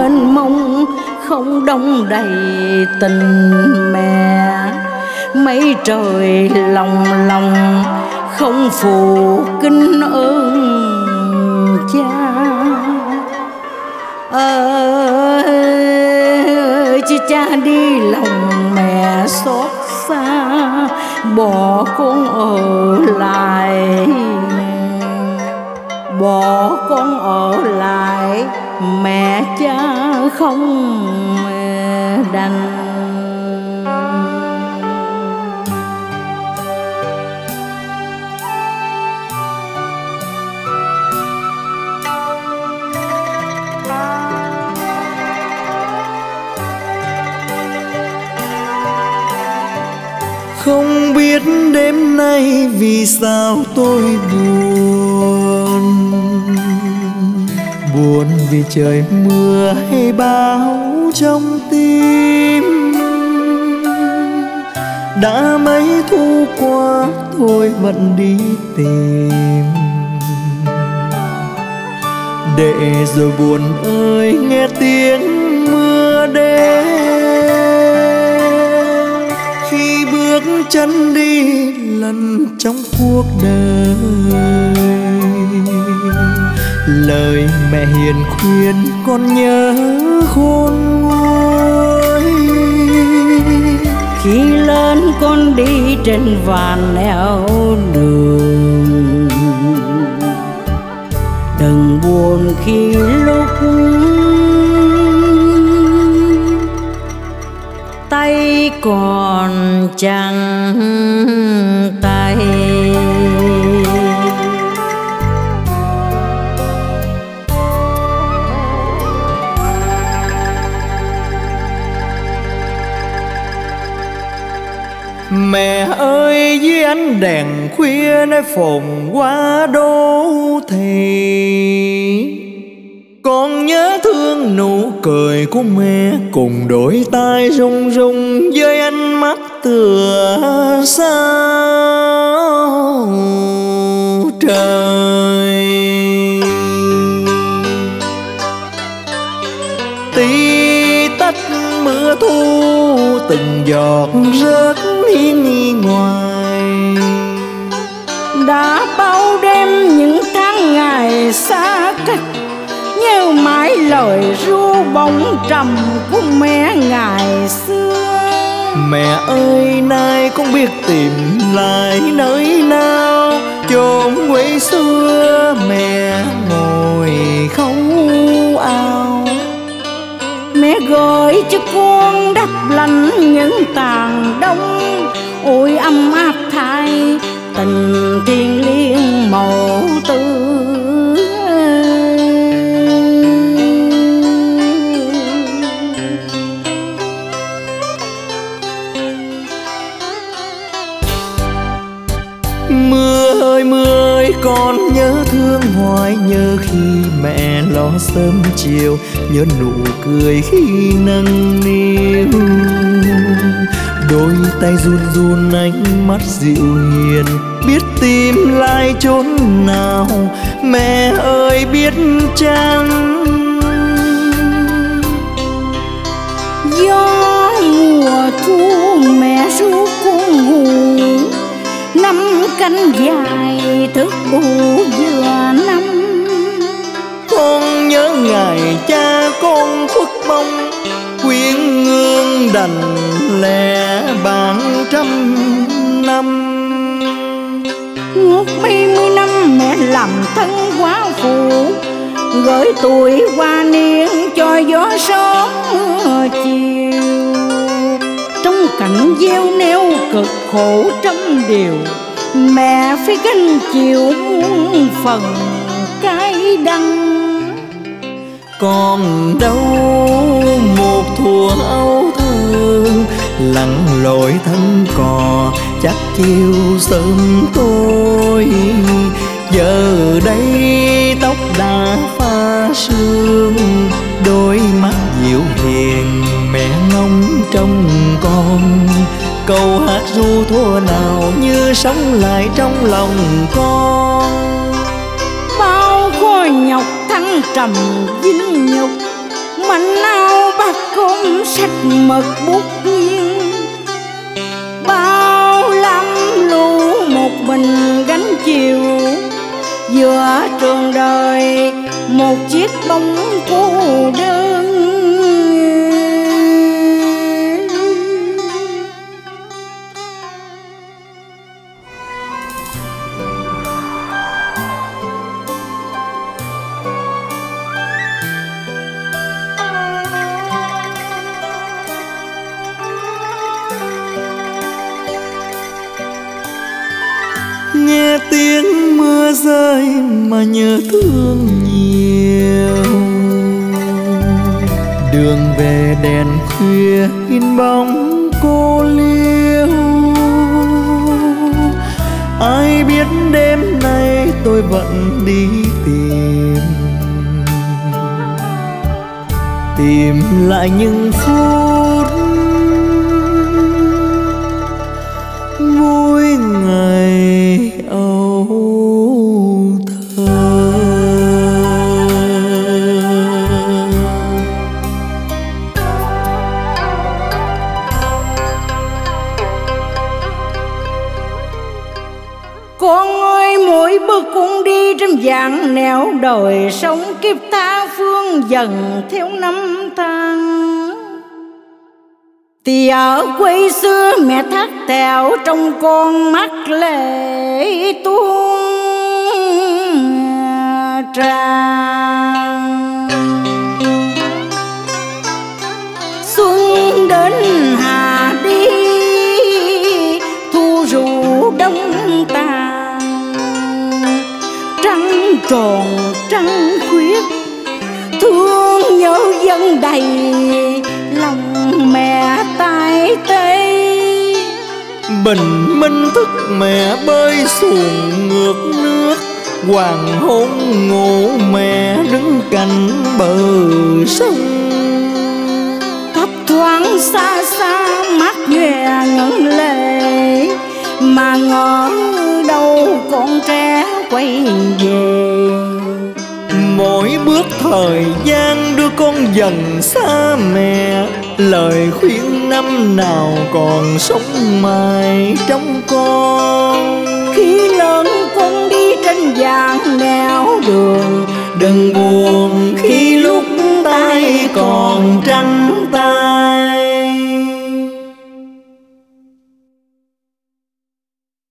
mênh mông không đong đầy tình mẹ. Mấy trời lòng lòng không phụ kính ơn cha. Chứ cha đi lòng mẹ xót xa, bỏ con ở lại, bỏ con ở lại mẹ cha không đành. Không biết đêm nay vì sao tôi buồn, buồn vì trời mưa hay bão trong tim. Đã mấy thu qua tôi vẫn đi tìm, để rồi buồn ơi nghe tiếng mưa đêm. Khi bước chân đi lần trong cuộc đời, lời mẹ hiền khuyên con nhớ khôn nguôi. Khi lớn con đi trên vàn nẻo đường, đừng buồn khi lúc tay còn chẳng tay. Mẹ ơi dưới ánh đèn khuya nơi phồn hoa đô thị, con nhớ thương nụ cười của mẹ cùng đôi tay rung rung với ánh mắt tựa sao trời. Tí tách mưa thu từng giọt rớt hiên ngoài, đã bao đêm những tháng ngày xa cách, nhớ mãi lời ru bóng trầm của mẹ ngày xưa. Mẹ ơi nay con biết tìm lại nơi nào, chốn quê xưa mẹ ngồi khóc ao. Mẹ gửi cho con đắp lạnh những tàn đông, ôi ấm áp thay tình thiêng liêng mẫu tử. Mưa ơi con nhớ thương hoài, nhớ khi mẹ lo sớm chiều, nhớ nụ cười khi nâng niu. Đôi tay run run ánh mắt dịu hiền, biết tìm lại chốn nào mẹ ơi biết chăng. Gió mùa thu mẹ ru con ngủ, năm cánh dài thức bù vừa năm. Con nhớ ngày cha con khuất bóng, quyến ngương đành lẻ bảng trăm năm. Ngút 70 năm mẹ làm thân quá phụ, gửi tuổi qua niên cho gió sớm mưa chiều. Trong cảnh gieo neo cực khổ trăm điều, mẹ phải gánh chịu muôn phần cay đắng. Còn đâu một thuở âu thơ, lặn lội thân cò chắc chiều sớm tối. Giờ đây tóc đã pha sương, đôi mắt dịu hiền mẹ ngóng trông con. Câu hát ru thua nào như sống lại trong lòng con. Bao khổ nhọc thăng trầm vinh nhục, mạnh sách mực bút nghiêng, bao lắm lũ một mình gánh chiều. Giữa trường đời một chiếc bóng cô đơn. Nghe tiếng mưa rơi mà nhớ thương nhiều, đường về đèn khuya in bóng cô liêu. Ai biết đêm nay tôi vẫn đi tìm lại những phút vui ngày âu thơ. Con ơi, mỗi bước cũng đi trên dạng nẻo đời sống kiếp tha phương dần theo năm tháng. Thì ở quê xưa mẹ thắt thèo trong con mắt lệ tuôn tràn. Xuân đến hà đi, thu rủ đông tàn. Trăng tròn trăng khuyết, thương nhớ dân đầy lòng mẹ tay tê. Bình minh thức mẹ bơi xuồng ngược nước, hoàng hôn ngủ mẹ đứng cạnh bờ sông. Thấp thoáng xa xa mắt nhòe ngẩn lệ, mà ngỡ đâu con trẻ quay về. Mỗi bước thời gian đưa con dần xa mẹ, lời khuyên năm nào còn sống mãi trong con. Khi lớn con đi trên dạng nẻo đường, Đừng buồn khi lúc tay còn